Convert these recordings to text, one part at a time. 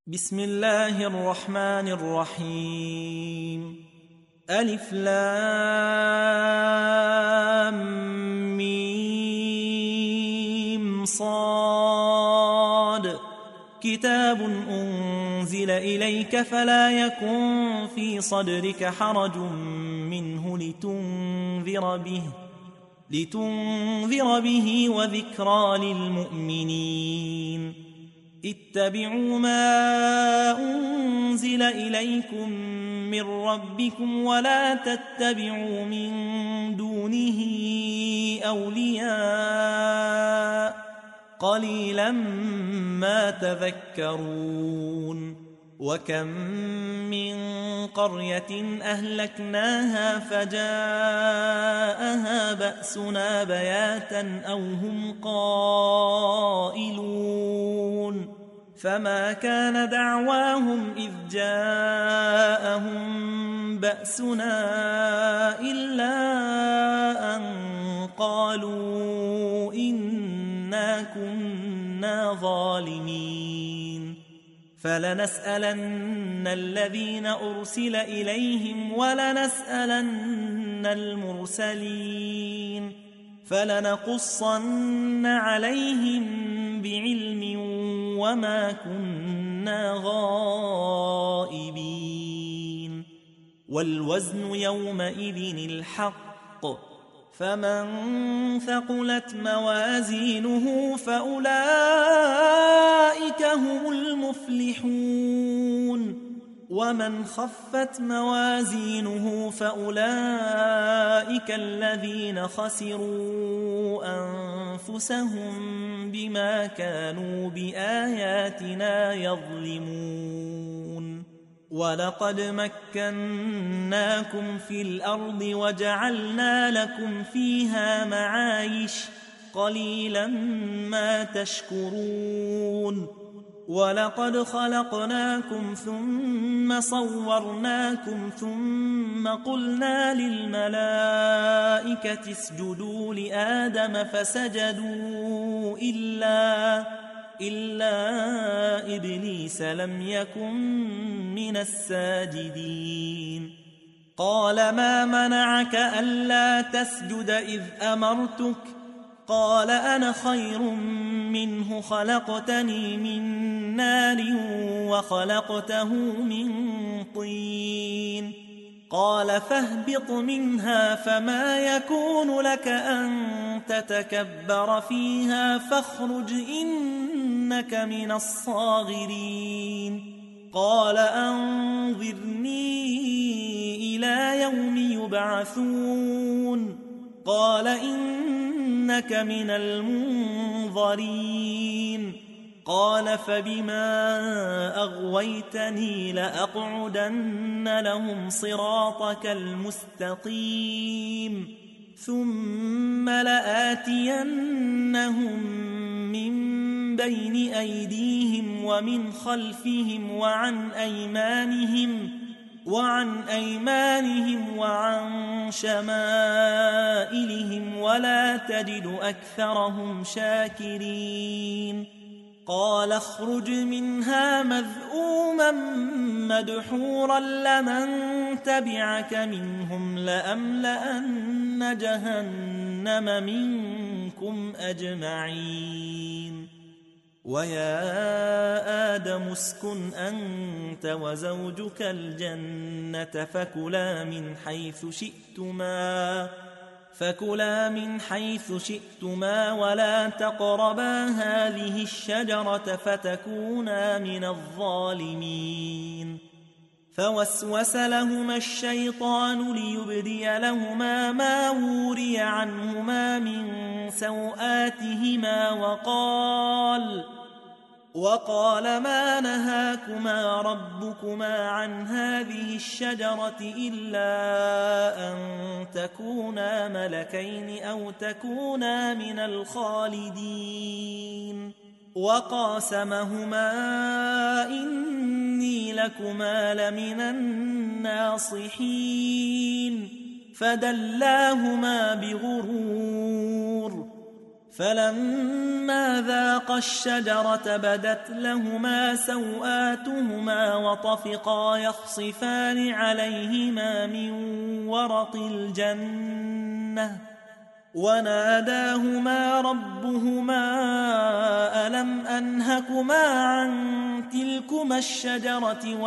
بسم الله الرحمن الرحيم. ألف لام ميم صاد. كتاب أنزل إليك فلا يكن في صدرك حرج منه لتنذر به وذكرى للمؤمنين. اتبعوا ما أنزل إليكم من ربكم ولا تتبعوا من دونه أولياء قليلا ما تذكرون. وكم من قرية أهلكناها فجاءها بأسنا بياتا أو هم قائلون. فما كان دعواهم إذ جاءهم بأسنا إلا أن قالوا إنا كنا ظالمين. فلنسألن الذين أرسل إليهم ولنسألن المرسلين فلنقصن عليهم بعلم وما كنا غائبين. والوزن يومئذ الحق فمن ثقلت موازينه فأولئك هم المفلحون. ومن خفت موازينه فأولئك الذين خسروا أنفسهم بما كانوا بآياتنا يظلمون. ولقد مكناكم في الأرض وجعلنا لكم فيها معايش قليلا ما تشكرون. ولقد خلقناكم ثم صورناكم ثم قلنا للملائكة اسجدوا لآدم فسجدوا إلا إبليس لم يكن من الساجدين. قال ما منعك ألا تسجد إذ أمرتك؟ قال أنا خير منه خلقتني من نار وخلقته من طين. قال فاهبط منها فما يكون لك أن تتكبر فيها فاخرج إنك من الصاغرين. قال أنظرني إلى يوم يبعثون. قال إنك من المنظرين. قال فبما أغويتني لأقعدن لهم صراطك المستقيم ثم لآتينهم من بين أيديهم ومن خلفهم وعن أيمانهم وعن شمائلهم ولا تجد أكثرهم شاكرين. قال اخرج منها مذءوما مدحورا لمن تبعك منهم لأملأن جهنم منكم أجمعين. ويا آدم اسكن أنت وزوجك الجنة فكلا من حيث شئتما ولا تقربا هذه الشجرة فتكونا من الظالمين. فوسوس لهما الشيطان ليبدي لهما ما وري عنهما من سوآتهما وقال ما نهاكما ربكما عن هذه الشجرة إلا أن تكونا ملكين أو تكونا من الخالدين. وقاسمهما إني لكما لمن الناصحين فدلاهما بغرور فلما ذاقا الشجرة بدت لهما سوآتهما وطفقا يخصفان عليهما من ورق الجنة وناداهما ربهما ألم أنهكما عن تلكما الشجرة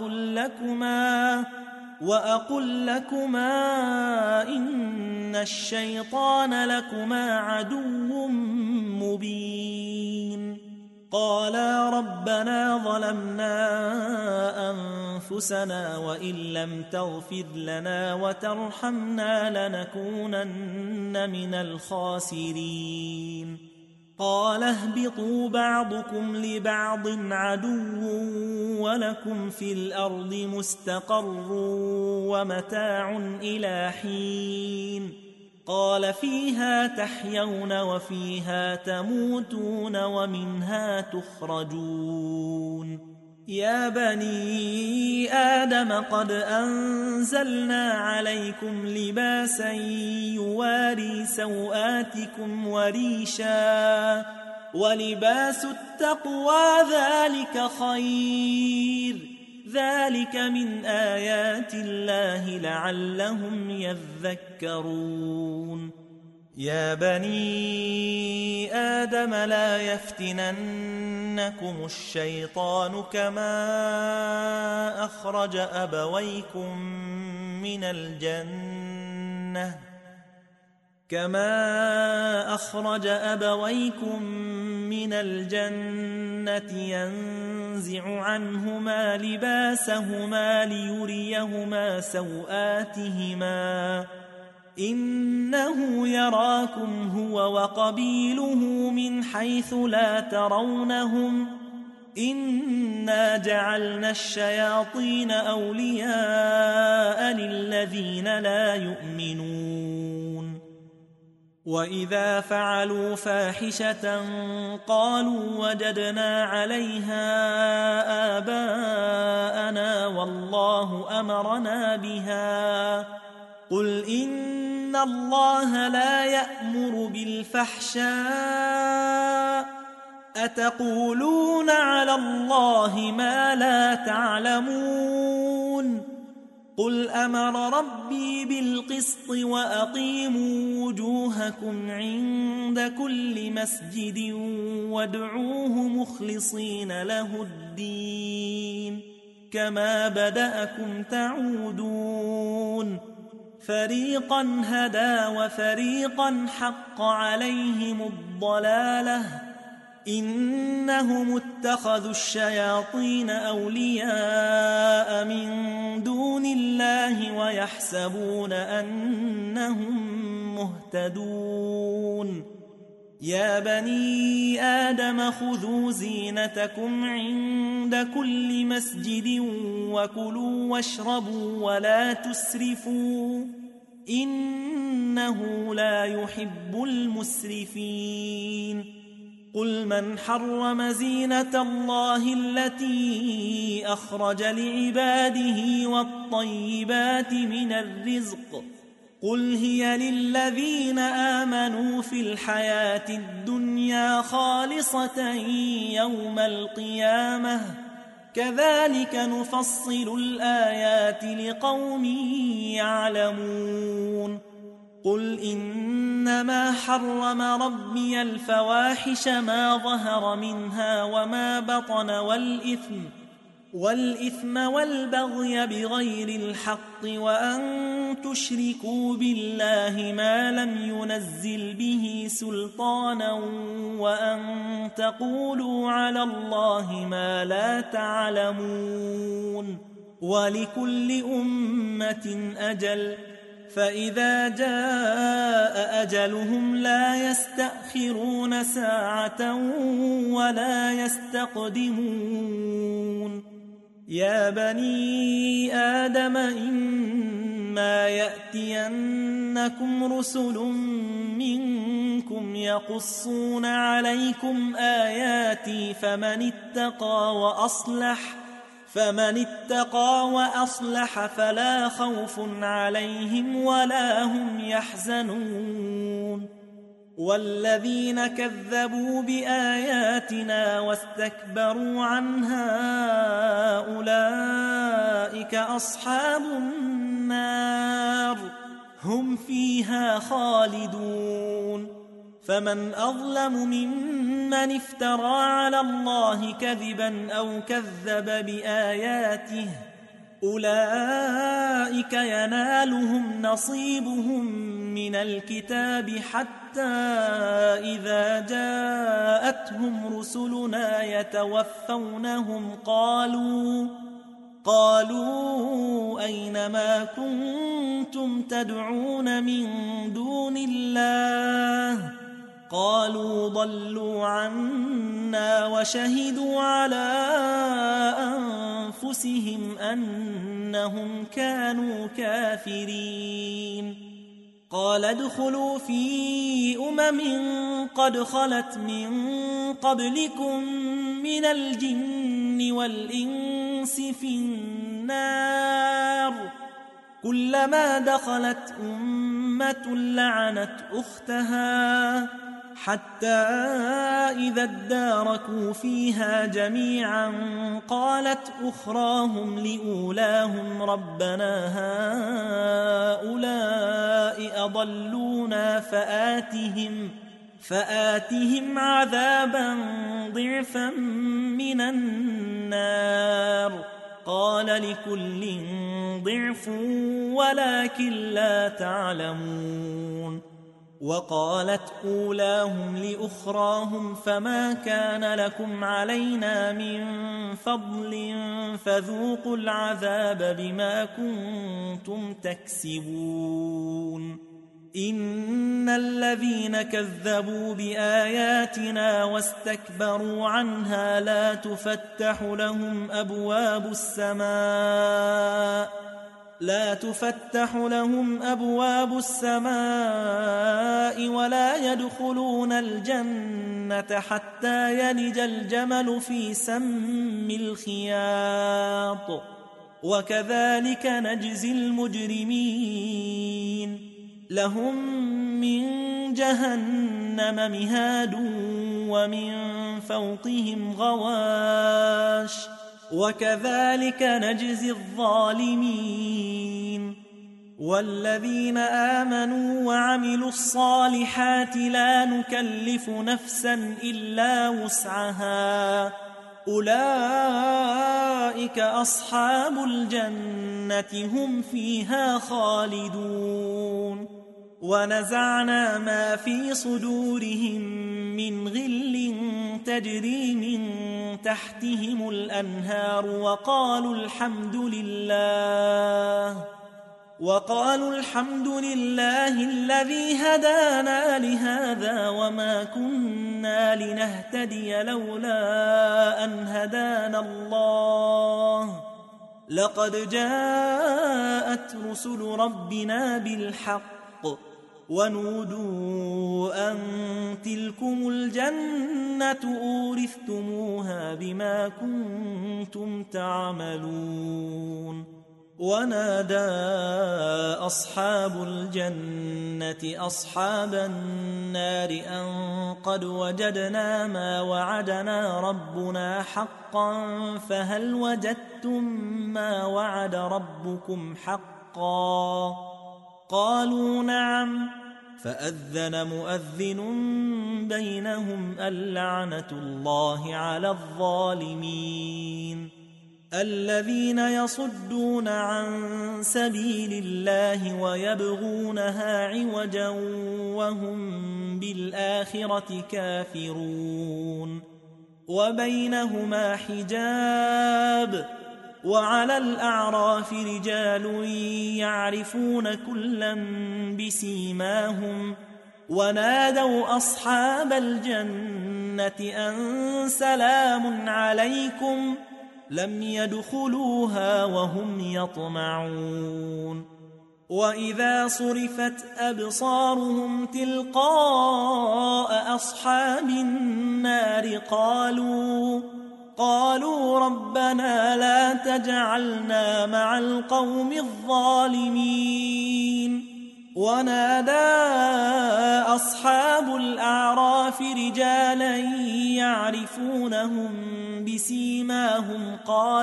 وأقل لكما إن الشيطان لكما عدو مبين قالا ربنا ظلمنا أنفسنا وإن لم تغفر لنا وترحمنا لنكونن من الخاسرين قال اهبطوا بعضكم لبعض عدو ولكم في الأرض مستقر ومتاع إلى حين قال فيها تحيون وفيها تموتون ومنها تخرجون يا بني آدم قد أنزلنا عليكم لباسا يواري سوآتكم وريشا ولباس التقوى ذلك خير ذلك من آيات الله لعلهم يذكرون يا بني آدم لا يفتننكم الشيطان كما أخرج أبويكم من الجنة ينزع عنهما لباسهما ليريهما سوآتهما إنه يراكم هو وقبيله من حيث لا ترونهم إنا جعلنا الشياطين أولياء للذين لا يؤمنون وإذا فعلوا فاحشة قالوا وجدنا عليها آباءنا والله أمرنا بها قل إن الله لا يأمر بالفحشاء أتقولون على الله ما لا تعلمون قل أمر ربي بالقسط وأقيموا وجوهكم عند كل مسجد وادعوه مخلصين له الدين كما بدأكم تعودون فريقا هدى وفريقا حق عليهم الضلالة إنهم اتخذوا الشياطين أولياء من دون الله ويحسبون أنهم مهتدون يا بني آدم خذوا زينتكم عند كل مسجد وكلوا واشربوا ولا تسرفوا إنه لا يحب المسرفين قل من حرم زينة الله التي أخرج لعباده والطيبات من الرزق قل هي للذين آمنوا في الحياة الدنيا خالصة يوم القيامة كذلك نفصل الآيات لقوم يعلمون قل إنما حرم ربي الفواحش ما ظهر منها وما بطن والإثم والبغي بغير الحق وأن تشركوا بالله ما لم ينزل به سلطانا وأن تقولوا على الله ما لا تعلمون ولكل أمة أجل فإذا جاء أجلهم لا يستأخرون ساعة ولا يستقدمون يا بني آدم إما يأتينكم رسل منكم يقصون عليكم آياتي فمن اتقى وأصلح فلا خوف عليهم ولا هم يحزنون والذين كذبوا بآياتنا واستكبروا عنها أولئك أصحاب النار هم فيها خالدون فمن أظلم ممن افترى على الله كذبا أو كذب بآياته أولئك ينالهم نصيبهم من الكتاب حتى إذا جاءتهم رسلنا يتوفونهم قالوا أين ما كنتم تدعون من دون الله قالوا ضلوا عنا وشهدوا على أنفسهم أنهم كانوا كافرين قال ادخلوا في قد خلت من قبلكم من الجن والإنس في النار كلما دخلت أمة لعنت أختها حتى إذا اداركوا فيها جميعا قالت أخراهم لأولاهم ربنا هؤلاء أضلونا فآتهم عذابا ضعفا من النار قال لكل ضعف ولكن لا تعلمون وقالت أولاهم لأخراهم فما كان لكم علينا من فضل فذوقوا العذاب بما كنتم تكسبون إن الذين كذبوا بآياتنا واستكبروا عنها لا تفتح لهم أبواب السماء ولا يدخلون الجنة حتى يلج الجمل في سم الخياط وكذلك نجزي المجرمين لهم من جهنم مهاد ومن فوقهم غواش وكذلك نجزي الظالمين والذين آمنوا وعملوا الصالحات لا نكلف نفسا إلا وسعها أولئك أصحاب الجنة هم فيها خالدون ونزعنا ما في صدورهم من غل تجري من تحتهم الأنهار وقالوا الحمد لله الذي هدانا لهذا وما كنا لنهتدي لولا أن هدانا الله لقد جاءت رسل ربنا بالحق ونودوا أن تلكم الجنة أورثتموها بما كنتم تعملون ونادى أصحاب الجنة أصحاب النار أن قد وجدنا ما وعدنا ربنا حقا فهل وجدتم ما وعد ربكم حقا قالوا نعم فأذن مؤذن بينهم اللعنة الله على الظالمين الذين يصدون عن سبيل الله ويبغونها عوجا وهم بالآخرة كافرون وبينهما حجاب وعلى الأعراف رجال يعرفون كلا بسيماهم ونادوا أصحاب الجنة أن سلام عليكم لم يدخلوها وهم يطمعون وإذا صرفت أبصارهم تلقاء أصحاب النار قالوا ربنا لا تجعلنا مع القوم الظالمين ونادى أصحاب الأعراف رجالا يعرفونهم بسيماهم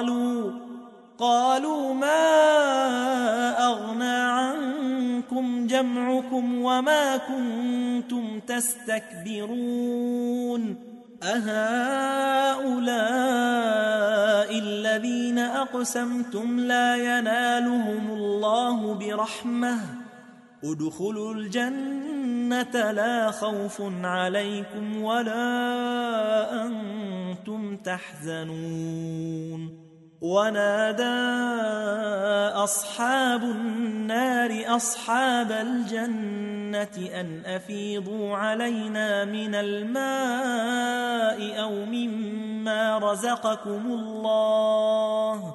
قالوا ما أغنى عنكم جمعكم وما كنتم تستكبرون أهؤلاء الذين أقسمتم لا ينالهم الله برحمة ادخلوا الجنة لا خوف عليكم ولا أنتم تحزنون ونادى أصحاب النار أصحاب الجنة أن أفيضوا علينا من الماء أو مما رزقكم الله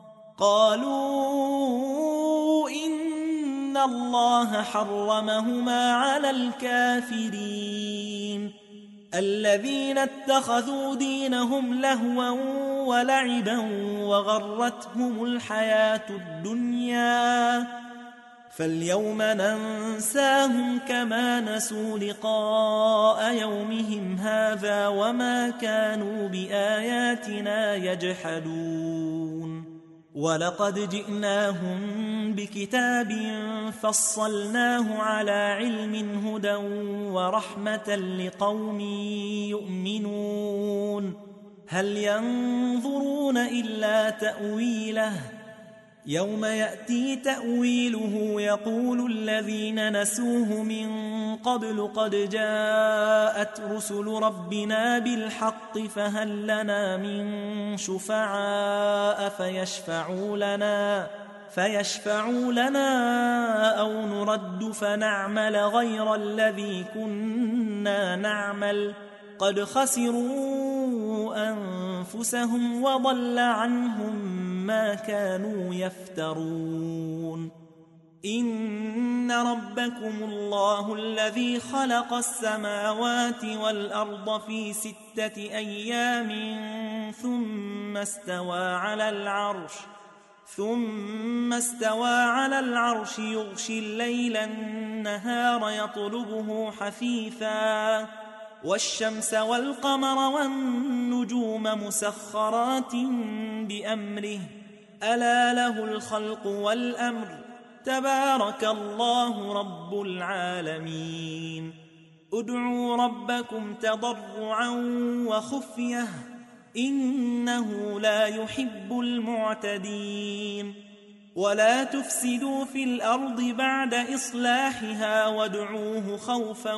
قالوا إن الله حرمهما على الكافرين الذين اتخذوا دينهم لهوا ولعبا وغرتهم الحياة الدنيا فاليوم ننساهم كما نسوا لقاء يومهم هذا وما كانوا بآياتنا يجحدون ولقد جئناهم بكتاب فصلناه على علم هدى ورحمة لقوم يؤمنون هل ينظرون إلا تأويله يوم يأتي تأويله يقول الذين نسوه من قبل قد جاءت رسل ربنا بالحق فهل لنا من شفعاء فيشفعوا لنا أو نرد فنعمل غير الذي كنا نعمل قد خسروا أنفسهم وضل عنهم ما كانوا يفترون إن ربكم الله الذي خلق السماوات والأرض في 6 أيام ثم استوى على العرش يغشي الليل النهار يطلبه حثيثا والشمس والقمر والنجوم مسخرات بأمره ألا له الخلق والأمر تبارك الله رب العالمين ادعوا ربكم تضرعا وخفية إنه لا يحب المعتدين ولا تفسدوا في الأرض بعد إصلاحها وادعوه خوفا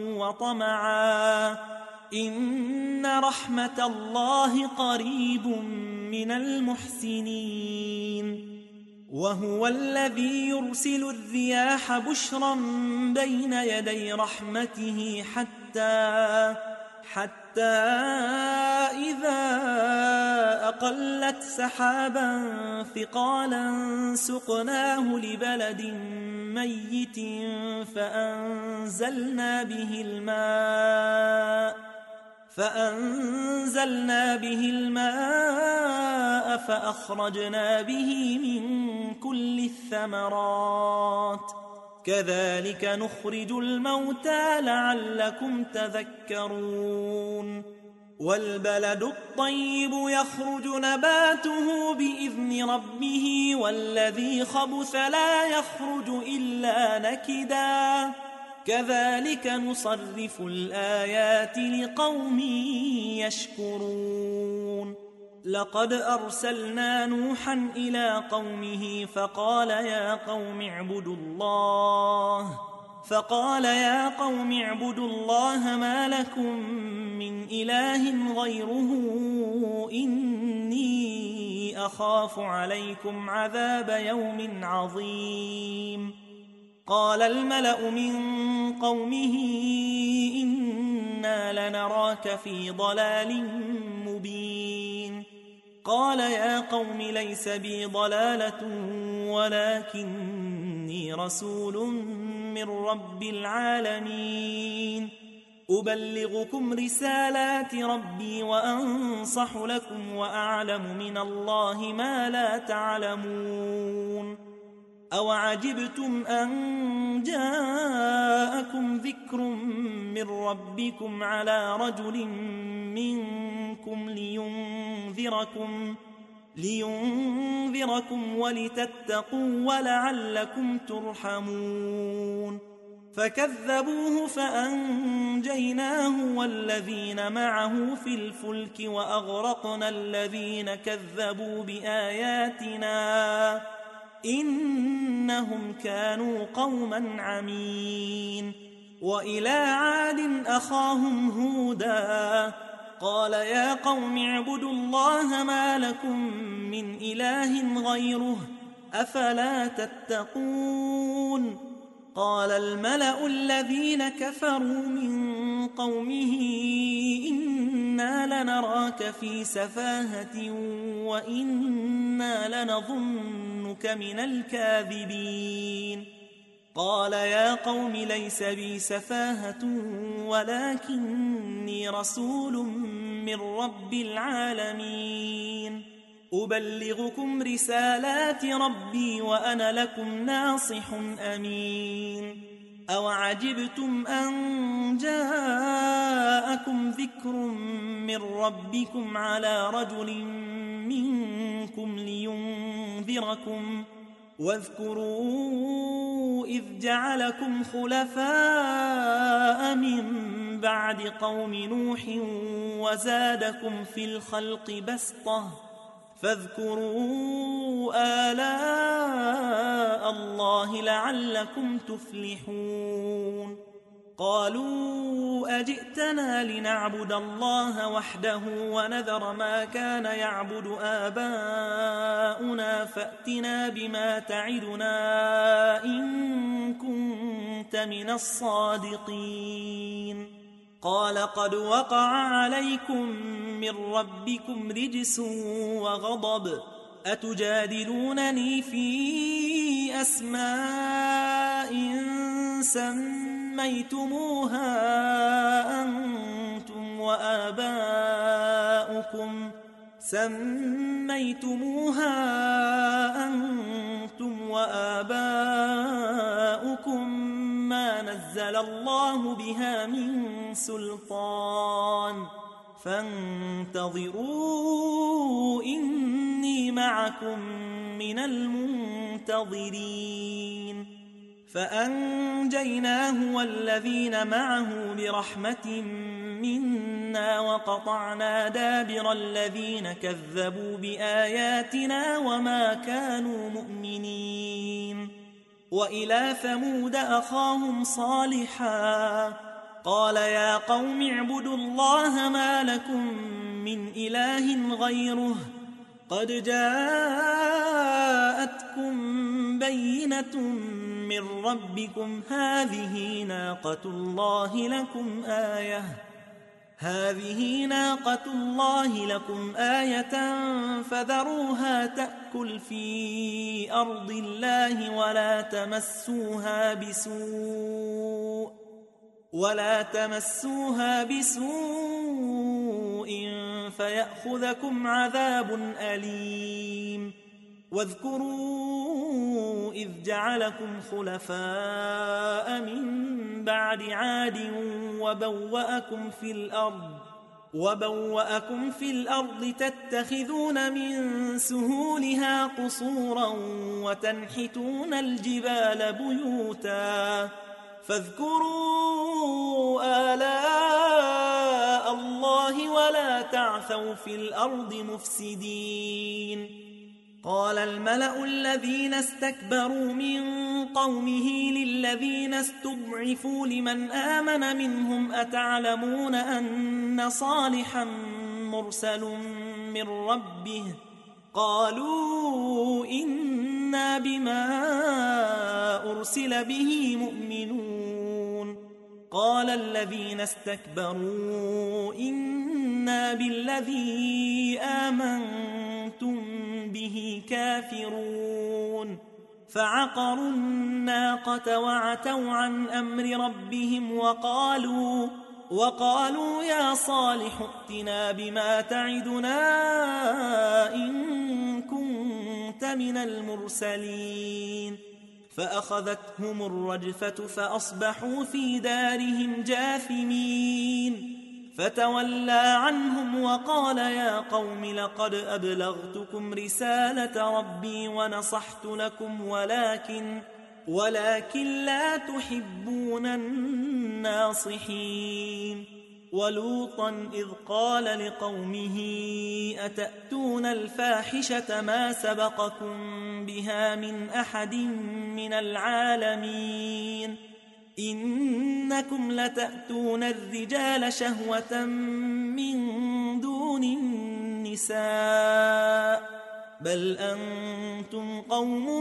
وطمعا إن رحمة الله قريب من المحسنين وهو الذي يرسل الرياح بشرا بين يدي رحمته حتى إذا أقلت سحابا ثقالا سقناه لبلد ميت فأنزلنا به الماء فأخرجنا به من كل الثمرات كذلك نخرج الموتى لعلكم تذكرون والبلد الطيب يخرج نباته بإذن ربه والذي خبث لا يخرج إلا نكدا كذلك نصرف الآيات لقوم يشكرون لقد أرسلنا نوحا إلى قومه فقال يا قوم اعبدوا الله ما لكم من إله غيره إني أخاف عليكم عذاب يوم عظيم قال الملأ من قومه إنا لنراك في ضلال مبين قال يا قوم ليس بي ضلالة ولكني رسول من رب العالمين أبلغكم رسالات ربي وأنصح لكم وأعلم من الله ما لا تعلمون أوعجبتم أن جاءكم ذكر من ربكم على رجل منكم لينذركم ولتتقوا ولعلكم ترحمون فكذبوه فأنجيناه والذين معه في الفلك وأغرقنا الذين كذبوا بآياتنا إنهم كانوا قوما عمين وإلى عاد أخاهم هودا قال يا قوم اعبدوا الله ما لكم من إله غيره أفلا تتقون قال الملأ الذين كفروا من قومه إنا لنراك في سفاهة وإنا لنظنك من الكاذبين قال يا قوم ليس بي سفاهة ولكني رسول من رب العالمين أبلغكم رسالات ربي وأنا لكم ناصح أمين أوعجبتم أن جاءكم ذكر من ربكم على رجل منكم لينذركم واذكروا إذ جعلكم خلفاء من بعد قوم نوح وزادكم في الخلق بسطة فاذكروا آلاء الله لعلكم تفلحون قالوا أجئتنا لنعبد الله وحده ونذر ما كان يعبد آباؤنا فأتنا بما تعدنا إن كنت من الصادقين قال قد وقع عليكم من ربكم رجس وغضب أتجادلونني في أسماء سميتموها أنتم وآباؤكم ما نزل الله بها من سلطان فانتظروا إني معكم من المنتظرين فأنجيناه والذين معه برحمة منا وقطعنا دابر الذين كذبوا بآياتنا وما كانوا مؤمنين وإلى ثمود أخاهم صالحا قال يا قوم اعبدوا الله ما لكم من إله غيره قد جاءتكم بينة من ربكم هذه ناقة الله لكم آية فذروها تأكل في أرض الله ولا تمسوها بسوء فيأخذكم عذاب أليم واذكروا إذ جعلكم خلفاء من بعد عاد وبوأكم في الأرض تتخذون من سهولها قصورا وتنحتون الجبال بيوتا فاذكروا آلاء الله ولا تعثوا في الأرض مفسدين قال الملأ الذين استكبروا من قومه للذين استضعفوا لمن آمن منهم أتعلمون أن صالحا مرسل من ربه قالوا إنا بما أرسل به مؤمنون قال الذين استكبروا إنا بالذي آمنتم به كافرون فعقروا الناقة وعتوا عن أمر ربهم وقالوا يا صالح ائتنا بما تعدنا إن كنت من المرسلين فأخذتهم الرجفة فأصبحوا في دارهم جاثمين فتولى عنهم وقال يا قوم لقد أبلغتكم رسالة ربي ونصحت لكم ولكن لا تحبون الناصحين ولوطا إذ قال لقومه أتأتون الفاحشة ما سبقكم بها من أحد من العالمين إنكم لتأتون الرجال شهوة من دون النساء بل أنتم قوم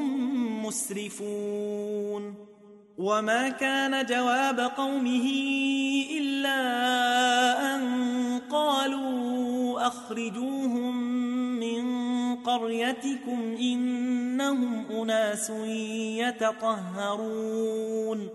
مسرفون وما كان جواب قومه إلا أن قالوا أخرجوهم من قريتكم إنهم أناس يتطهرون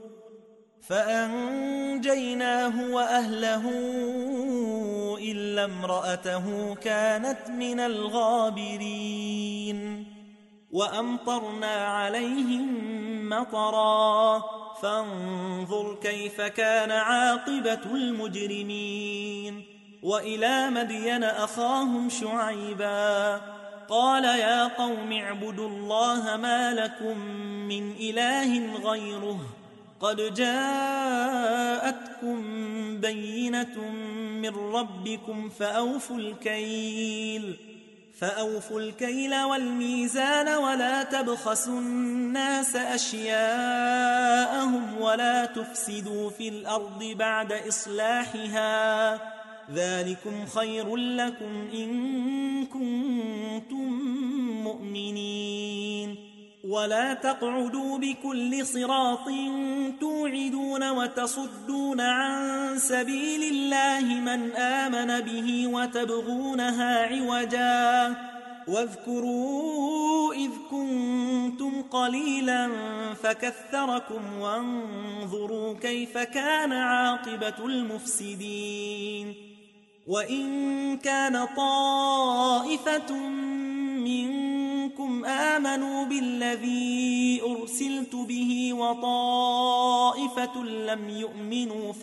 فأنجيناه وأهله إلا امرأته كانت من الغابرين وأمطرنا عليهم مطرا فانظر كيف كان عاقبة المجرمين وإلى مدين أخاهم شعيبا قال يا قوم اعبدوا الله ما لكم من إله غيره قد جاءتكم بينة من ربكم فأوفوا الكيل والميزان ولا تبخسوا الناس أشياءهم ولا تفسدوا في الأرض بعد إصلاحها ذلكم خير لكم إن كنتم مؤمنين ولا تقعدوا بكل صراط توعدون وتصدون عن سبيل الله من آمن به وتبغونها عوجا واذكروا إذ كنتم قليلا فكثركم وانظروا كيف كان عاقبة المفسدين وإن كان طائفة منكم آمنوا بالذي أرسلت به وطائفة لم يؤمنوا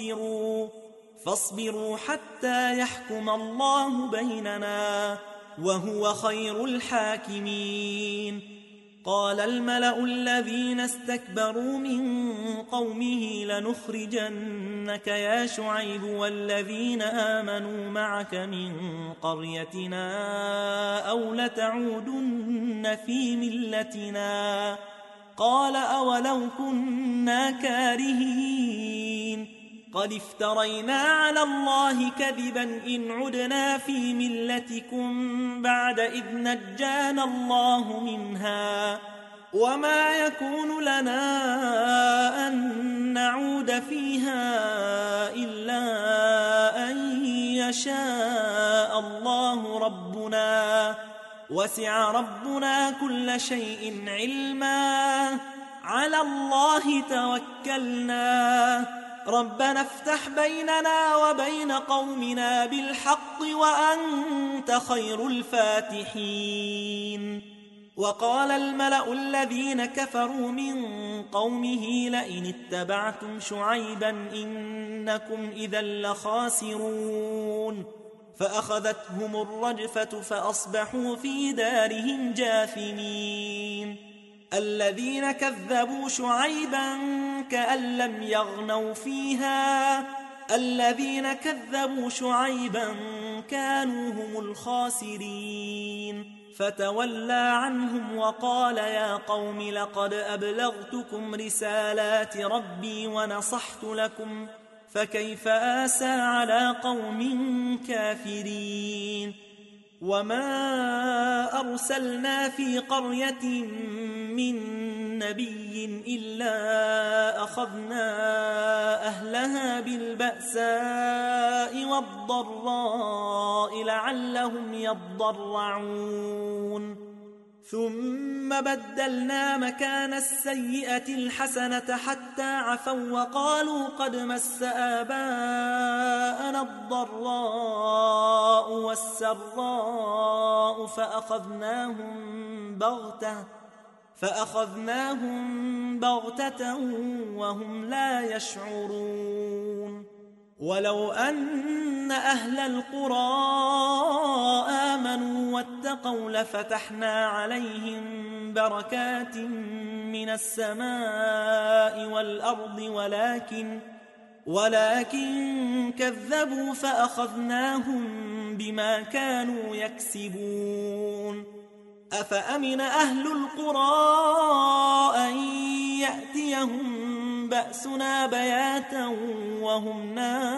فاصبروا حتى يحكم الله بيننا وهو خير الحاكمين قال الملأ الذين استكبروا من قومه لنخرجنك يا شعيب والذين آمنوا معك من قريتنا أو لتعودن في ملتنا قال أولو كنا كارهين قد افترينا على الله كذبا إن عدنا في ملتكم بعد إذ نجانا الله منها وما يكون لنا أن نعود فيها إلا أن يشاء الله ربنا وسع ربنا كل شيء علما على الله توكلنا ربنا افتح بيننا وبين قومنا بالحق وأنت خير الفاتحين وقال الملأ الذين كفروا من قومه لئن اتبعتم شعيبا إنكم إذا لخاسرون فأخذتهم الرجفة فأصبحوا في دارهم جاثمين الذين كذبوا شعيبا كأن لم يغنوا فيها الذين كذبوا شعيبا كانوا هم الخاسرين فتولى عنهم وقال يا قوم لقد أبلغتكم رسالات ربي ونصحت لكم فكيف آسى على قوم كافرين وما أرسلنا في قرية من نبي إلا أخذنا أهلها بالبأساء والضراء لعلهم يضرعون ثم بدلنا مكان السيئة الحسنة حتى عفوا وقالوا قد مس آباءنا الضراء والسراء فأخذناهم بغتة وهم لا يشعرون ولو أن أهل القرى آمنوا واتقوا لفتحنا عليهم بركات من السماء والأرض ولكن كذبوا فأخذناهم بما كانوا يكسبون أفأمن أهل القرى أن يأتيهم بأسنا بياتا وهم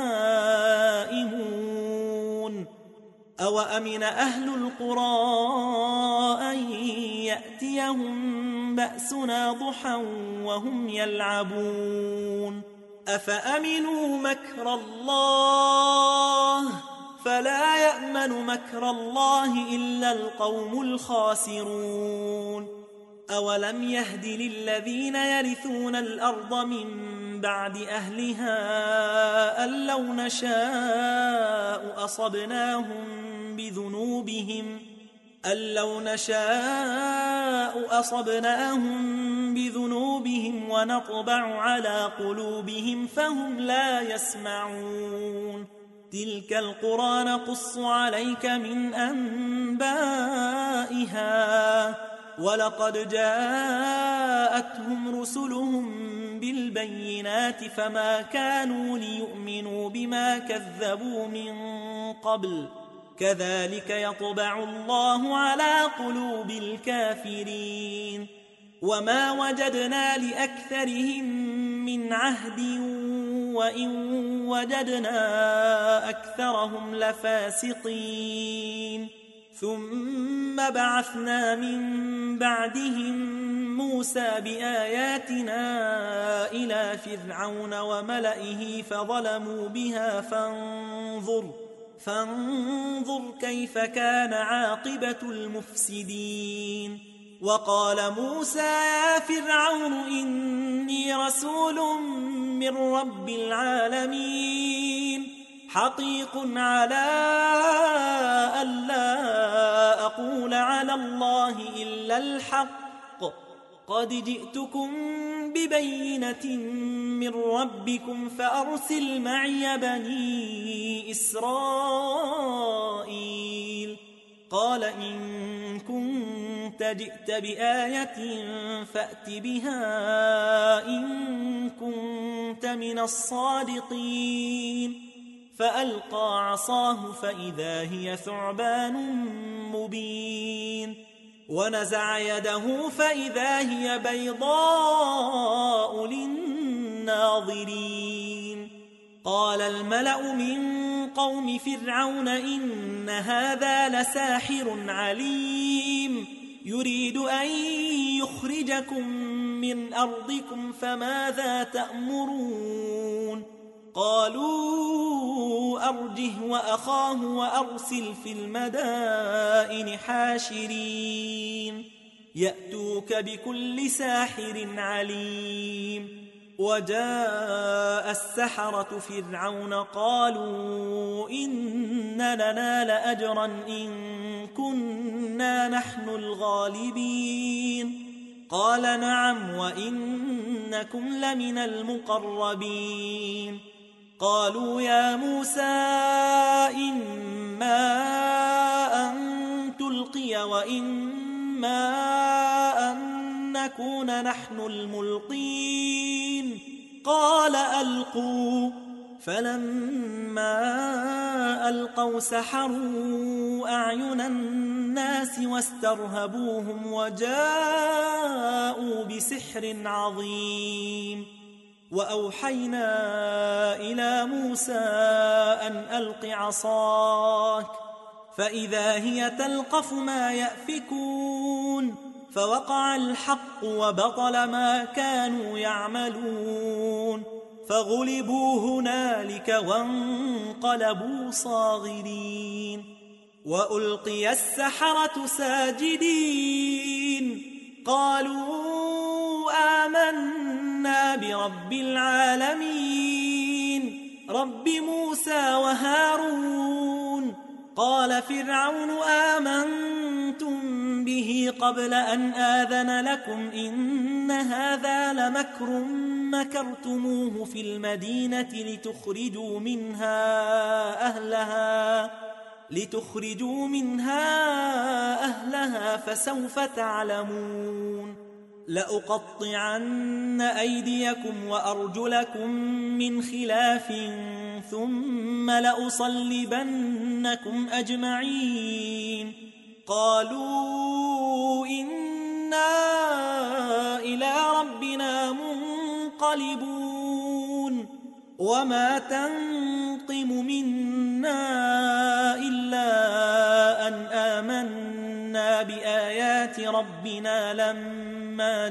نائمون أوأمن أهل القرى أن يأتيهم بأسنا ضحى وهم يلعبون أفأمنوا مكر الله فلا يأمن مكر الله إلا القوم الخاسرون أولم يهد للذين يرثون الأرض من بعد أهلها أن لو نشاء أصبناهم بذنوبهم ونطبع على قلوبهم فهم لا يسمعون تلك القرى نقص عليك من أنبائها ولقد جاءتهم رسلهم بالبينات فما كانوا ليؤمنوا بما كذبوا من قبل كذلك يطبع الله على قلوب الكافرين وما وجدنا لأكثرهم من عهد وإن وجدنا أكثرهم لفاسقين ثم بعثنا من بعدهم موسى بآياتنا إلى فرعون وملئه فظلموا بها فانظر كيف كان عاقبة المفسدين وقال موسى يا فرعون إني رسول من رب العالمين حقيق على ألا أقول على الله إلا الحق قد جئتكم ببينة من ربكم فأرسل معي بني إسرائيل قال إن كنت جئت بآية فأت بها إن كنت من الصادقين فألقى عصاه فإذا هي ثعبان مبين ونزع يده فإذا هي بيضاء للناظرين قال الملأ من قوم فرعون إن هذا لساحر عليم يريد أن يخرجكم من أرضكم فماذا تأمرون قالوا أرجه وأخاه وأرسل في المدائن حاشرين يأتوك بكل ساحر عليم وجاء السحرة فرعون قالوا إن لنا لأجرا إن كنا نحن الغالبين قال نعم وإنكم لمن المقربين قالوا يا موسى إما أن تلقي وإما أن نكون نحن الملقين قال ألقوا فلما ألقوا سحروا أعين الناس واسترهبوهم وجاءوا بسحر عظيم وأوحينا إلى موسى أن ألق عصاك فإذا هي تلقف ما يأفكون فوقع الحق وبطل ما كانوا يعملون فغلبوا هنالك وانقلبوا صاغرين وألقي السحرة ساجدين قالوا آمنا برب العالمين رب موسى وهارون قال فرعون آمنتم به قبل أن آذن لكم إن هذا لمكر مكرتموه في المدينة لتخرجوا منها أهلها فسوف تعلمون لأقطعن أيديكم وأرجلكم من خلاف ثم لأصلبنكم أجمعين قالوا إنا إلى ربنا منقلبون وما تنقم منا إلا أن آمنا بآيات ربنا لما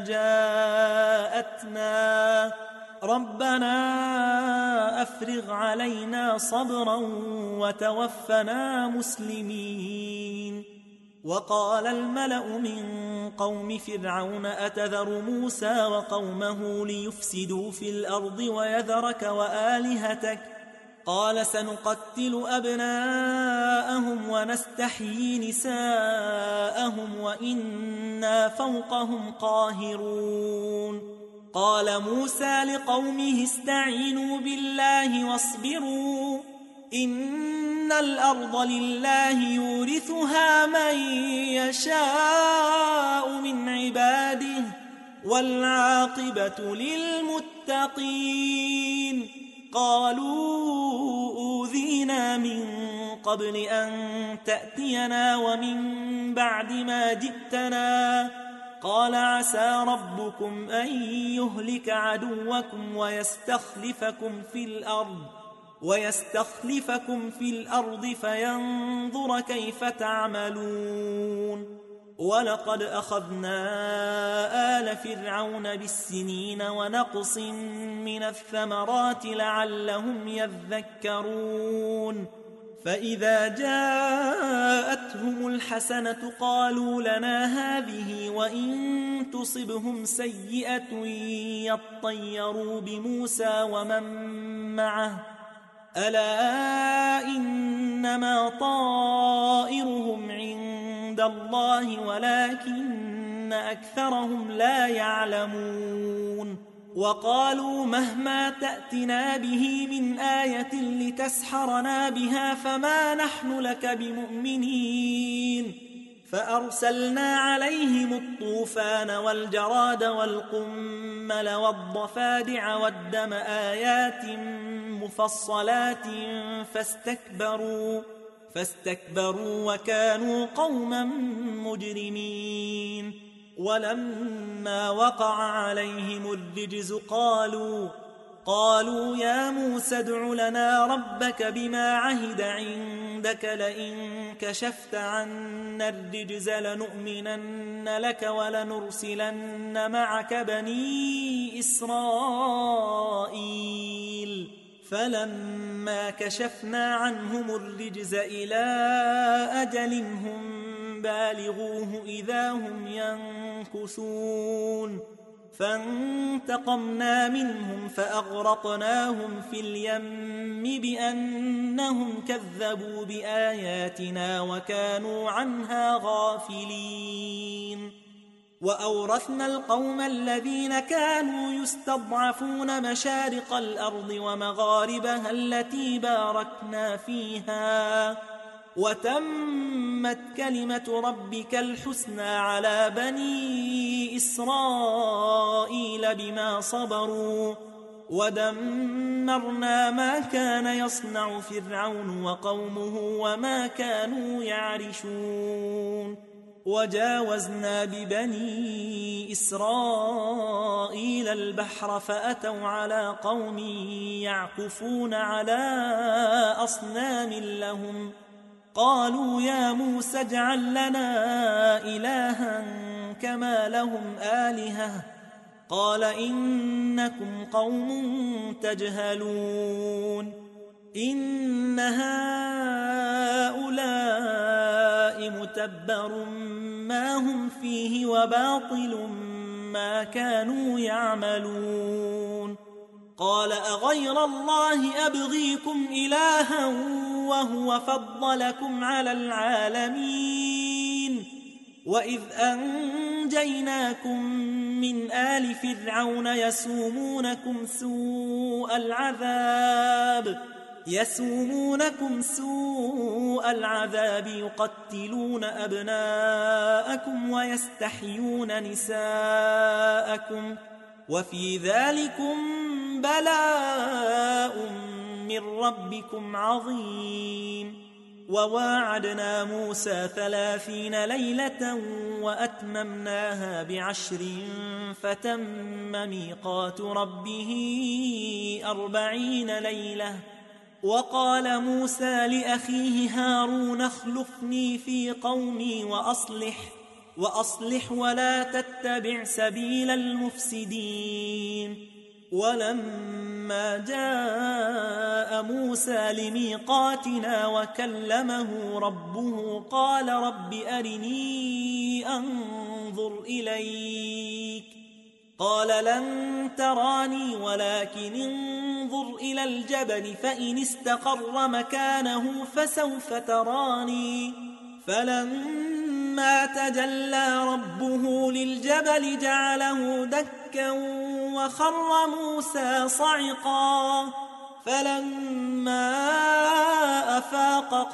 جاءتنا ربنا أفرغ علينا صبرا وتوفنا مسلمين وقال الملأ من قوم فرعون أتذر موسى وقومه ليفسدوا في الأرض ويذرك وآلهتك قال سنقتل أبناءهم ونستحيي نساءهم وإنا فوقهم قاهرون قال موسى لقومه استعينوا بالله واصبروا إن الأرض لله يورثها من يشاء من عباده والعاقبة للمتقين قالوا أوذينا من قبل أن تأتينا ومن بعد ما جئتنا قال عسى ربكم أن يهلك عدوكم ويستخلفكم في الأرض فينظر كيف تعملون ولقد أخذنا آل فرعون بالسنين ونقص من الثمرات لعلهم يذكرون فإذا جاءتهم الحسنة قالوا لنا هذه وإن تصبهم سيئة يطيروا بموسى ومن معه ألا إنما طائرهم عند الله ولكن أكثرهم لا يعلمون وقالوا مهما تأتنا به من آية لتسحرنا بها فما نحن لك بمؤمنين فأرسلنا عليهم الطوفان والجراد والقمل والضفادع والدم آيات مفصلات فاستكبروا وكانوا قوما مجرمين ولما وقع عليهم الرجز قالوا يا موسى ادع لنا ربك بما عهد عندك لئن كشفت عنا الرجز لنؤمنن لك ولنرسلن معك بني إسرائيل فلما كشفنا عنهم الرجز إلى أجل هم بالغوه إذا هم ينكثون فانتقمنا منهم فأغرقناهم في اليم بأنهم كذبوا بآياتنا وكانوا عنها غافلين وأورثنا القوم الذين كانوا يستضعفون مشارق الأرض ومغاربها التي باركنا فيها وتمت كلمة ربك الحسنى على بني إسرائيل بما صبروا ودمرنا ما كان يصنع فرعون وقومه وما كانوا يعرشون وجاوزنا ببني إسرائيل البحر فأتوا على قوم يعكفون على أصنام لهم قالوا يا موسى اجعل لنا إلها كما لهم آلهة قال إنكم قوم تجهلون إن هؤلاء متبر ما هم فيه وباطل ما كانوا يعملون قال أغير الله أبغيكم إلها وهو فضلكم على العالمين وإذ أنجيناكم من آل فرعون يسومونكم سوء العذاب يقتلون أبناءكم ويستحيون نساءكم وفي ذلكم بلاء من ربكم عظيم. وواعدنا موسى 30 ليلة وأتممناها ب10 فتم ميقات ربه 40 ليلة. وقال موسى لأخيه هارون اخلفني في قومي وأصلح ولا تتبع سبيل المفسدين. ولما جاء موسى لميقاتنا وكلمه ربه قال رب أرني أنظر إليك قال لن تراني ولكن انظر إلى الجبل فإن استقر مكانه فسوف تراني. فلما تجلى ربه للجبل جعله دكا وخر موسى صعقا. فلما أفاق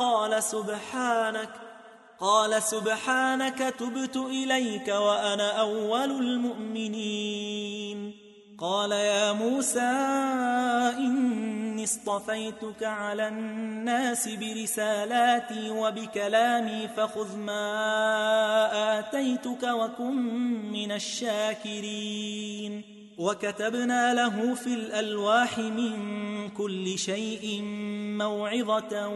قال سبحانك تبت إليك وأنا أول المؤمنين. قال يا موسى إني اصطفيتك على الناس برسالاتي وبكلامي فخذ ما آتيتك وكن من الشاكرين. وكتبنا له في الألواح من كل شيء موعظة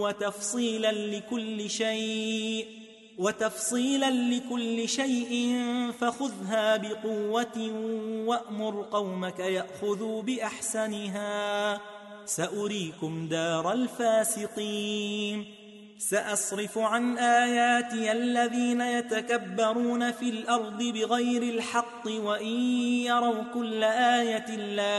وتفصيلا لكل شيء فخذها بقوة وأمر قومك يأخذوا بأحسنها سأريكم دار الفاسقين. سأصرف عن آياتي الذين يتكبرون في الأرض بغير الحق وإن يروا كل آية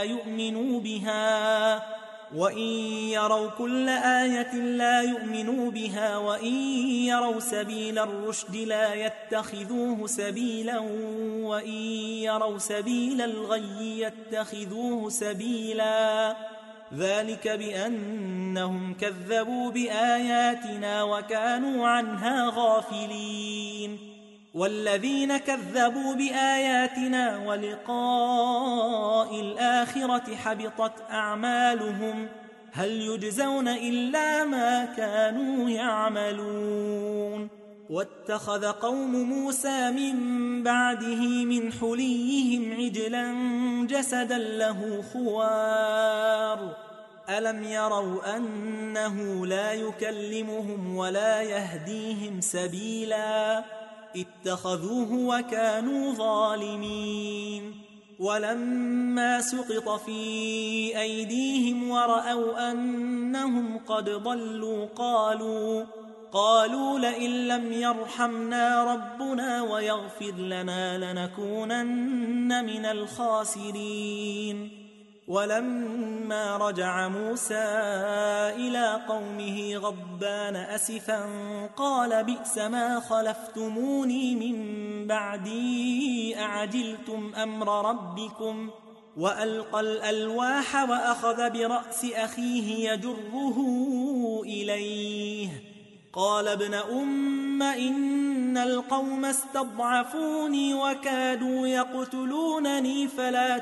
لا يؤمنوا بها وإن يروا سبيل الرشد لا يتخذوه سبيلا وإن يروا سبيل الغي يتخذوه سبيلا. ذلك بأنهم كذبوا بآياتنا وكانوا عنها غافلين. والذين كذبوا بآياتنا ولقاء الآخرة حبطت أعمالهم هل يجزون إلا ما كانوا يعملون. واتخذ قوم موسى من بعده من حليهم عجلا جسدا له خوار ألم يروا أنه لا يكلمهم ولا يهديهم سبيلا اتخذوه وكانوا ظالمين. ولما سقط في أيديهم ورأوا أنهم قد ضلوا قالوا لئن لم يرحمنا ربنا ويغفر لنا لنكونن من الخاسرين. ولما رجع موسى إلى قومه غضبان أسفا قال بئس ما خلفتموني من بعدي أعجلتم أمر ربكم. وألقى الألواح وأخذ برأس أخيه يجره إليه قال ابن أم إن القوم استضعفوني وكادوا يقتلونني فلا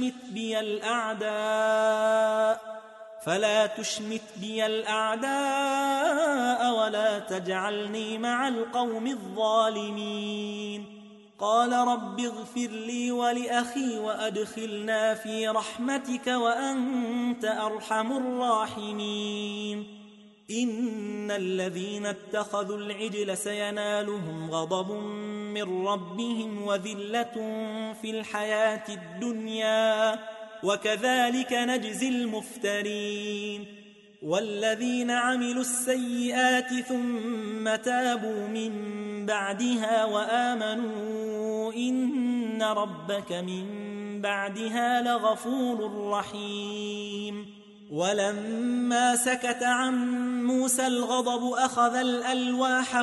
تشمت بي الأعداء ولا تجعلني مع القوم الظالمين. قال رب اغفر لي ولأخي وأدخلنا في رحمتك وأنت أرحم الراحمين. إن الذين اتخذوا العجل سينالهم غضب من ربهم وذلة في الحياة الدنيا وكذلك نجزي المفترين. والذين عملوا السيئات ثم تابوا من بعدها وآمنوا إن ربك من بعدها لغفور رحيم. ولما سكت عن موسى الغضب أخذ الألواح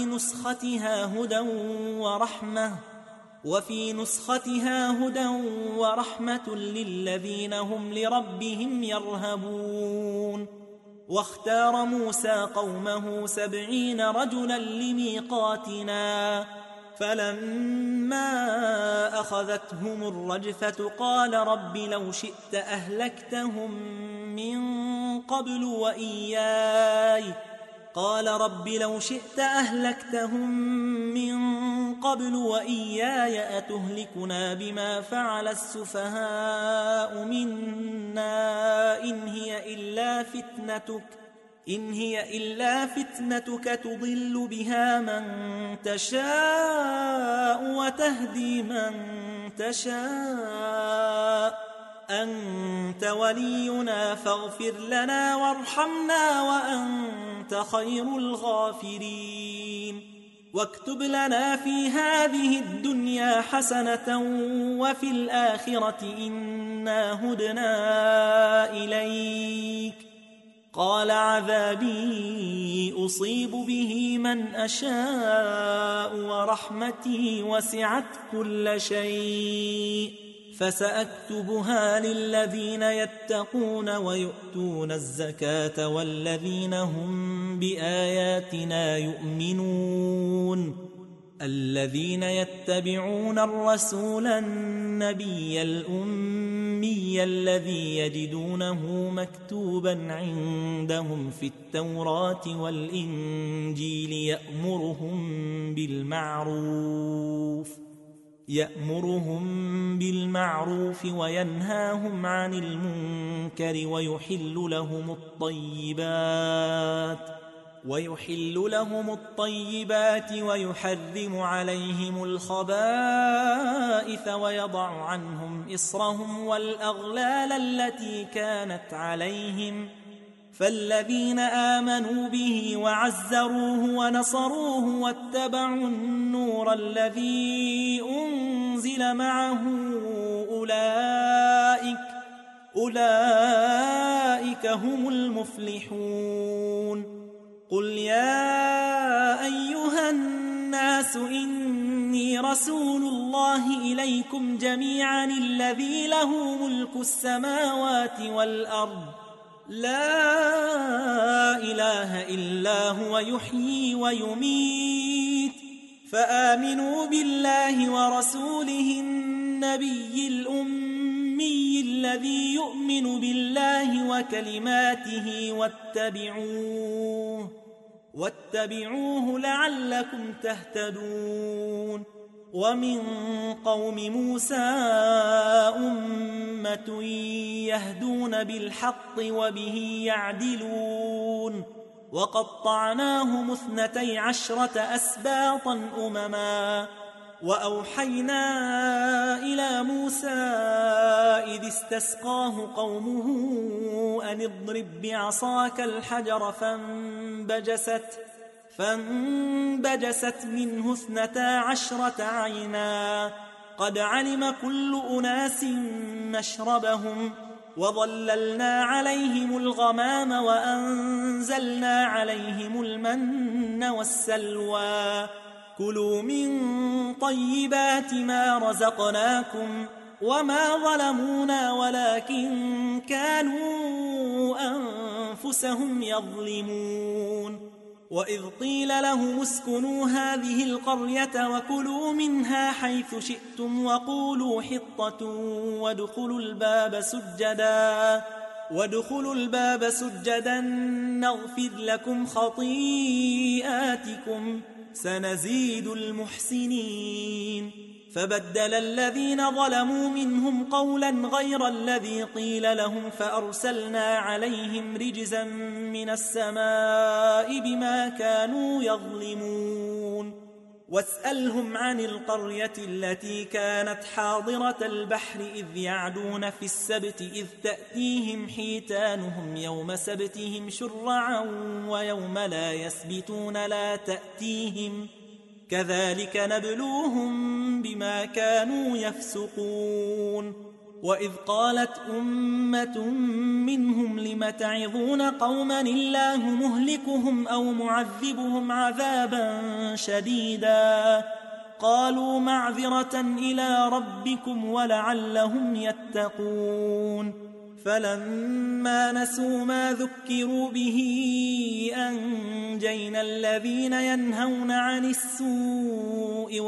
وفي نسختها هدى ورحمة للذين هم لربهم يرهبون. واختار موسى قومه 70 رجلا لميقاتنا، فلما أخذتهم الرجفة قال رب لو شئت أهلكتهم من قبل وإياي أتهلكنا بما فعل السفهاء منا إن هي إلا فتنتك تضل بها من تشاء وتهدي من تشاء، أنت ولينا فاغفر لنا وارحمنا وأنت خير الغافرين. واكتب لنا في هذه الدنيا حسنة وفي الآخرة إنا هدنا إليك. قال عذابي أصيب به من أشاء ورحمتي وسعت كل شيء، فسأكتبها للذين يتقون ويؤتون الزكاة والذين هم بآياتنا يؤمنون. الذين يتبعون الرسول النبي الأمي الذي يجدونه مكتوبا عندهم في التوراة والإنجيل يأمرهم بالمعروف وينهاهم عن المنكر ويحل لهم الطيبات ويحرم عليهم الخبائث ويضع عنهم إصرهم والأغلال التي كانت عليهم. فالذين آمنوا به وعزروه ونصروه واتبعوا النور الذي أنزل معه أولئك هم المفلحون. قل يا أيها الناس إني رسول الله إليكم جميعا الذي له ملك السماوات والأرض لا إله إلا هو يحيي ويميت، فآمنوا بالله ورسوله النبي الأمي الذي يؤمن بالله وكلماته واتبعوه لعلكم تهتدون. ومن قوم موسى أمة يهدون بالحق وبه يعدلون. وقطعناهم 12 أسباطا أمما. وأوحينا إلى موسى إذ استسقاه قومه أن اضرب بعصاك الحجر فانبجست منه 12 عينا قد علم كل أناس مشربهم. وظللنا عليهم الغمام وأنزلنا عليهم المن والسلوى كلوا من طيبات ما رزقناكم وما ظلمونا ولكن كانوا أنفسهم يظلمون. وإذ قيل لهم اسكنوا هذه القرية وكلوا منها حيث شئتم وقولوا حطة وادخلوا الباب سجدا نغفر لكم خطيئاتكم سنزيد المحسنين. فبدل الذين ظلموا منهم قولا غير الذي قيل لهم فأرسلنا عليهم رجزا من السماء بما كانوا يظلمون. واسألهم عن القرية التي كانت حاضرة البحر إذ يعدون في السبت إذ تأتيهم حيتانهم يوم سبتهم شرعا ويوم لا يسبتون لا تأتيهم كذلك نبلوهم بما كانوا يفسقون. وإذ قالت أمة منهم لم تعظون قوما الله مهلكهم أو معذبهم عذابا شديدا قالوا معذرة إلى ربكم ولعلهم يتقون فلما نسوا ما ذكروا به أنجينا الذين ينهون عن السوء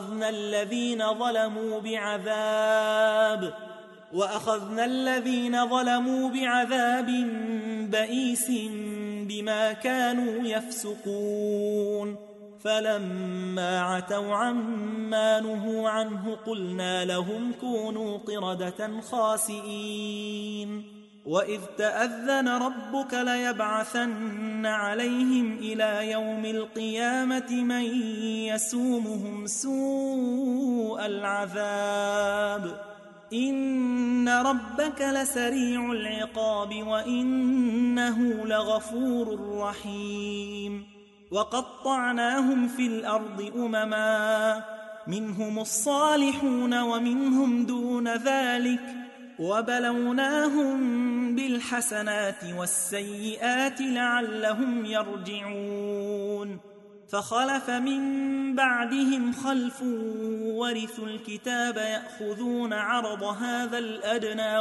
وأخذنا الذين ظلموا بعذاب بئيس بما كانوا يفسقون فلما عتوا عما نهوا عنه قلنا لهم كونوا قردة خاسئين وإذ تأذن ربك ليبعثن عليهم إلى يوم القيامة من يسومهم سوء العذاب إن ربك لسريع العقاب وإنه لغفور رحيم وقطعناهم في الأرض أمما منهم الصالحون ومنهم دون ذلك وبلوناهم بالحسنات والسيئات لعلهم يرجعون فخلف من بعدهم خلف ورثوا الكتاب يأخذون عرض هذا الأدنى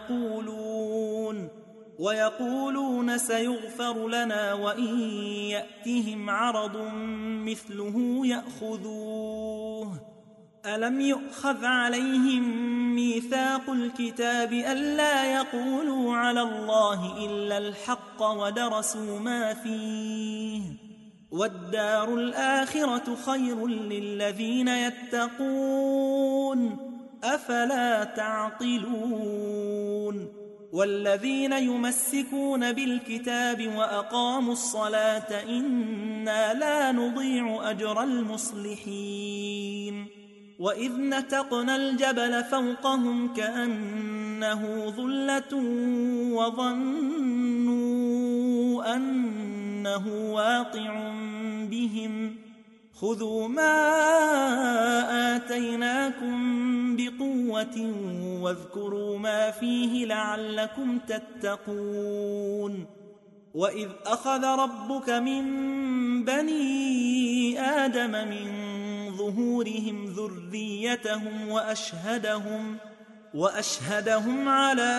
ويقولون سيغفر لنا وإن يأتهم عرض مثله يأخذوه ألم يؤخذ عليهم ميثاق الكتاب ألا يقولوا على الله إلا الحق ودرسوا ما فيه والدار الآخرة خير للذين يتقون أفلا تعقلون والذين يمسكون بالكتاب وأقاموا الصلاة إنا لا نضيع أجر المصلحين وإذ نتقنا الجبل فوقهم كأنه ظلة وظنوا أنه واقع بهم خذوا ما آتيناكم بقوة واذكروا ما فيه لعلكم تتقون وإذ أخذ ربك من بني آدم من ظهورهم ذريتهم وأشهدهم على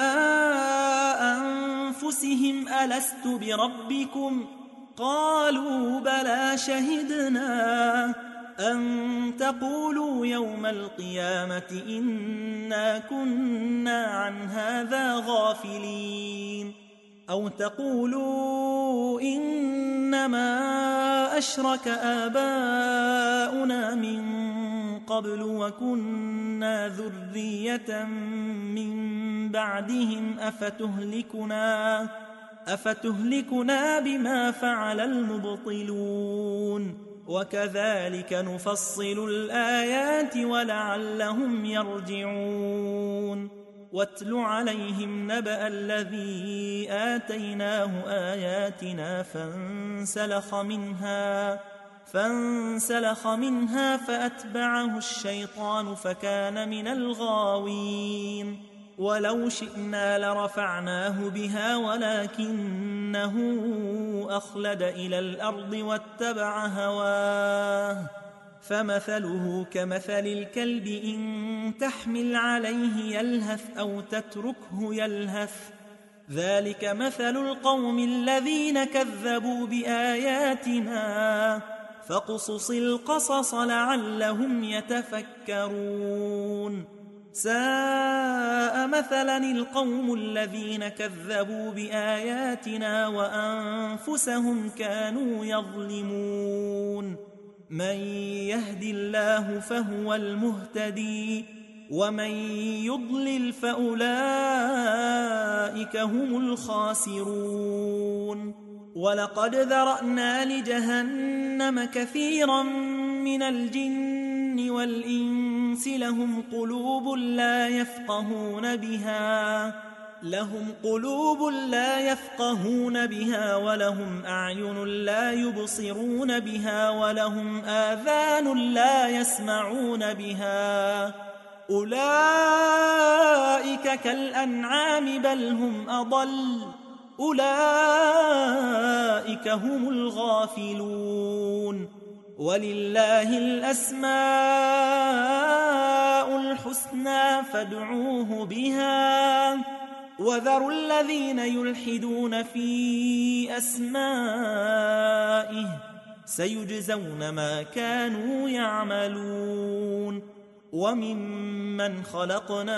أنفسهم ألست بربكم قالوا بلى شهدنا أن تقولوا يوم القيامة إنا كنا عن هذا غافلين أو تقولوا إنما أشرك آباؤنا من قبل وكنا ذرية من بعدهم أفتهلكنا بما فعل المبطلون وكذلك نفصل الآيات ولعلهم يرجعون واتل عليهم نبأ الذي آتيناه آياتنا فانسلخ منها فأتبعه الشيطان فكان من الغاوين ولو شئنا لرفعناه بها ولكنه أخلد إلى الأرض واتبع هواه فمثله كمثل الكلب إن تحمل عليه يلهث أو تتركه يلهث ذلك مثل القوم الذين كذبوا بآياتنا فاقصص القصص لعلهم يتفكرون ساء مثلا القوم الذين كذبوا بآياتنا وأنفسهم كانوا يظلمون من يهد الله فهو المهتدي ومن يضلل فأولئك هم الخاسرون ولقد ذرأنا لجهنم كثيرا من الجن والإنس لهم قلوب لا يفقهون بها ولهم أعين لا يبصرون بها ولهم آذان لا يسمعون بها أولئك كالأنعام بل هم أضل أولئك هم الغافلون ولله الأسماء الحسنى فادعوه بها وذروا الذين يلحدون في أسمائه سيجزون ما كانوا يعملون وممن خلقنا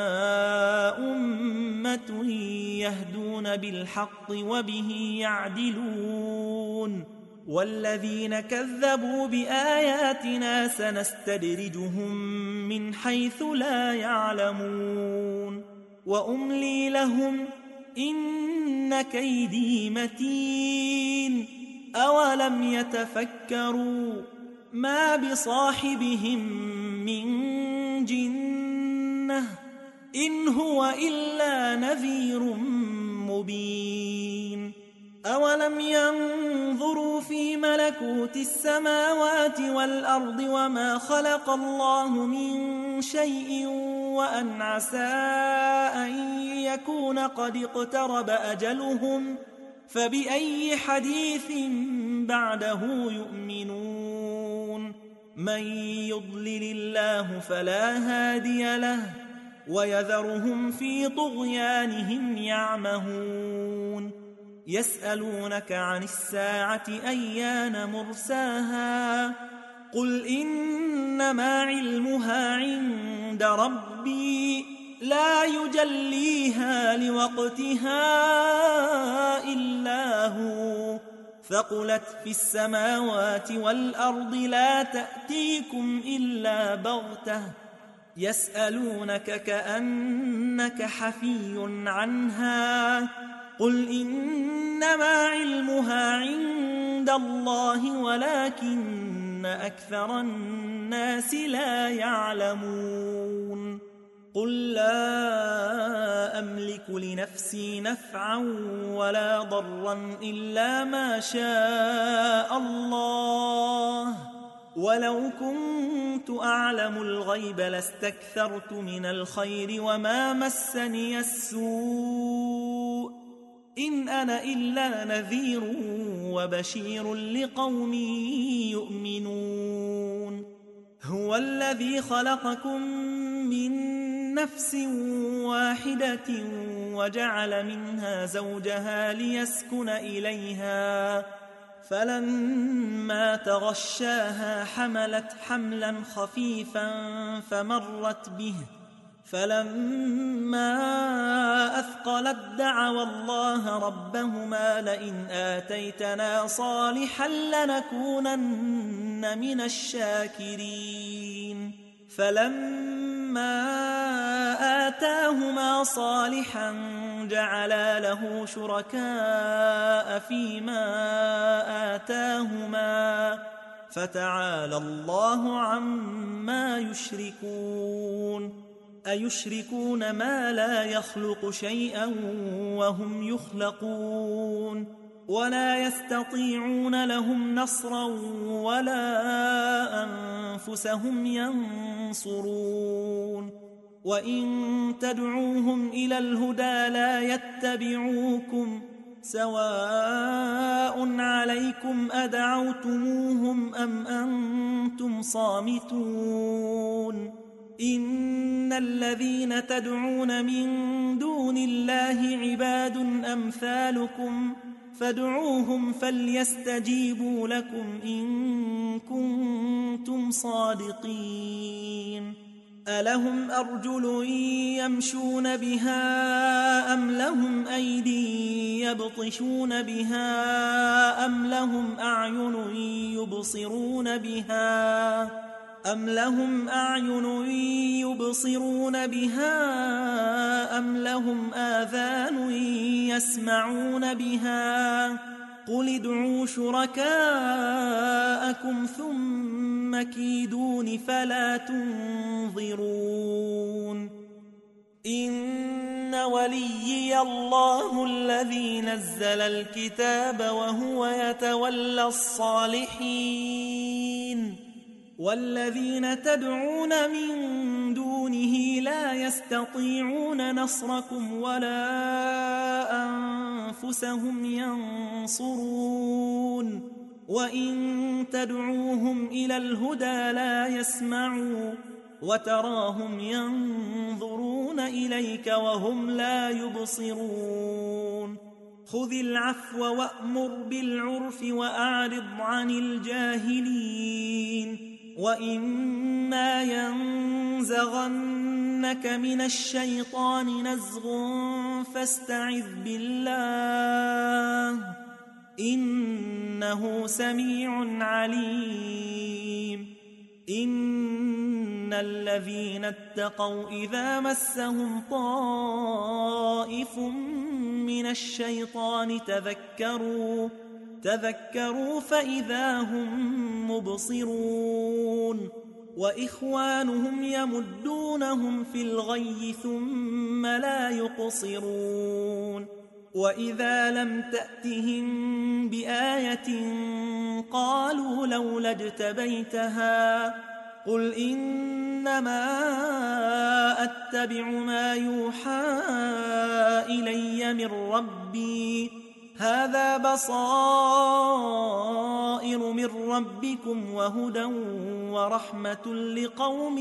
أمة يهدون بالحق وبه يعدلون والذين كذبوا بآياتنا سنستدرجهم من حيث لا يعلمون وأملي لهم إن كيدي متين أولم يتفكروا ما بصاحبهم من جنة إن هو إلا نذير مبين أولم ينظروا في ملكوت السماوات والأرض وما خلق الله من شيء وأن عسى أن يكون قد اقترب أجلهم فبأي حديث بعده يؤمنون من يضلل الله فلا هادي له ويذرهم في طغيانهم يعمهون يسألونك عن الساعة أيان مرساها قل إنما علمها عند ربي لا يجليها لوقتها إلا هو ثقلت في السماوات والأرض لا تأتيكم إلا بغتة يسألونك كأنك حفي عنها قل إنما علمها عند الله ولكن أكثر الناس لا يعلمون قل لا أملك لنفسي نفعا ولا ضرا إلا ما شاء الله ولو كنت أعلم الغيب لاستكثرت من الخير وما مسني السوء إن أنا إلا نذير وبشير لقوم يؤمنون هو الذي خلقكم من نفس واحدة وجعل منها زوجها ليسكن إليها فلما تغشاها حملت حملا خفيفا فمرت به فلما أثقلت دعوا الله ربهما لئن آتيتنا صالحا لنكونن من الشاكرين فلما آتاهما صالحا جعلا له شركاء فيما آتاهما فتعالى الله عما يشركون أيشركون ما لا يخلق شيئا وهم يخلقون ولا يستطيعون لهم نصرا ولا أنفسهم ينصرون وإن تدعوهم إلى الهدى لا يتبعوكم سواء عليكم أدعوتموهم أم أنتم صامتون إن الذين تدعون من دون الله عباد أمثالكم فادعوهم فليستجيبوا لكم إن كنتم صادقين ألهم أرجل يمشون بها أم لهم أيدي يبطشون بها أم لهم أعين يبصرون بها أم لهم أعين يبصرون بها أم لهم آذان يسمعون بها قل ادعوا شركاءكم ثم كيدون فلا تنظرون إن وليي الله الذي نزل الكتاب وهو يتولى الصالحين والذين تدعون من دونه لا يستطيعون نصركم ولا أنفسهم ينصرون وإن تدعوهم إلى الهدى لا يسمعوا وتراهم ينظرون إليك وهم لا يبصرون خذ العفو وأمر بالعرف وأعرض عن الجاهلين وإما ينزغنك من الشيطان نزغ فاستعذ بالله إنه سميع عليم إن الذين اتقوا إذا مسهم طائف من الشيطان تذكروا فإذا هم مبصرون وإخوانهم يمدونهم في الغي ثم لا يقصرون وإذا لم تأتهم بآية قالوا لولا اجتبيتها قل إنما أتبع ما يوحى إلي من ربي هذا بصائر من ربكم وهدى ورحمة لقوم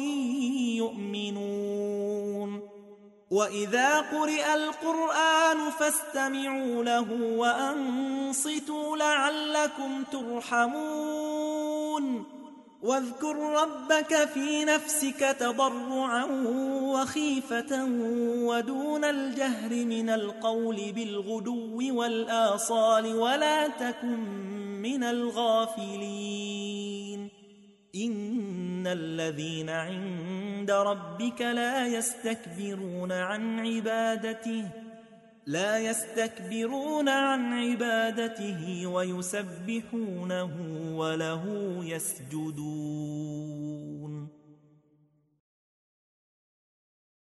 يؤمنون وإذا قرئ القرآن فاستمعوا له وأنصتوا لعلكم ترحمون واذكر ربك في نفسك تضرعا وخيفة ودون الجهر من القول بالغدو والآصال ولا تكن من الغافلين إن الذين عند ربك لا يستكبرون عن عبادته ويسبحونه وله يسجدون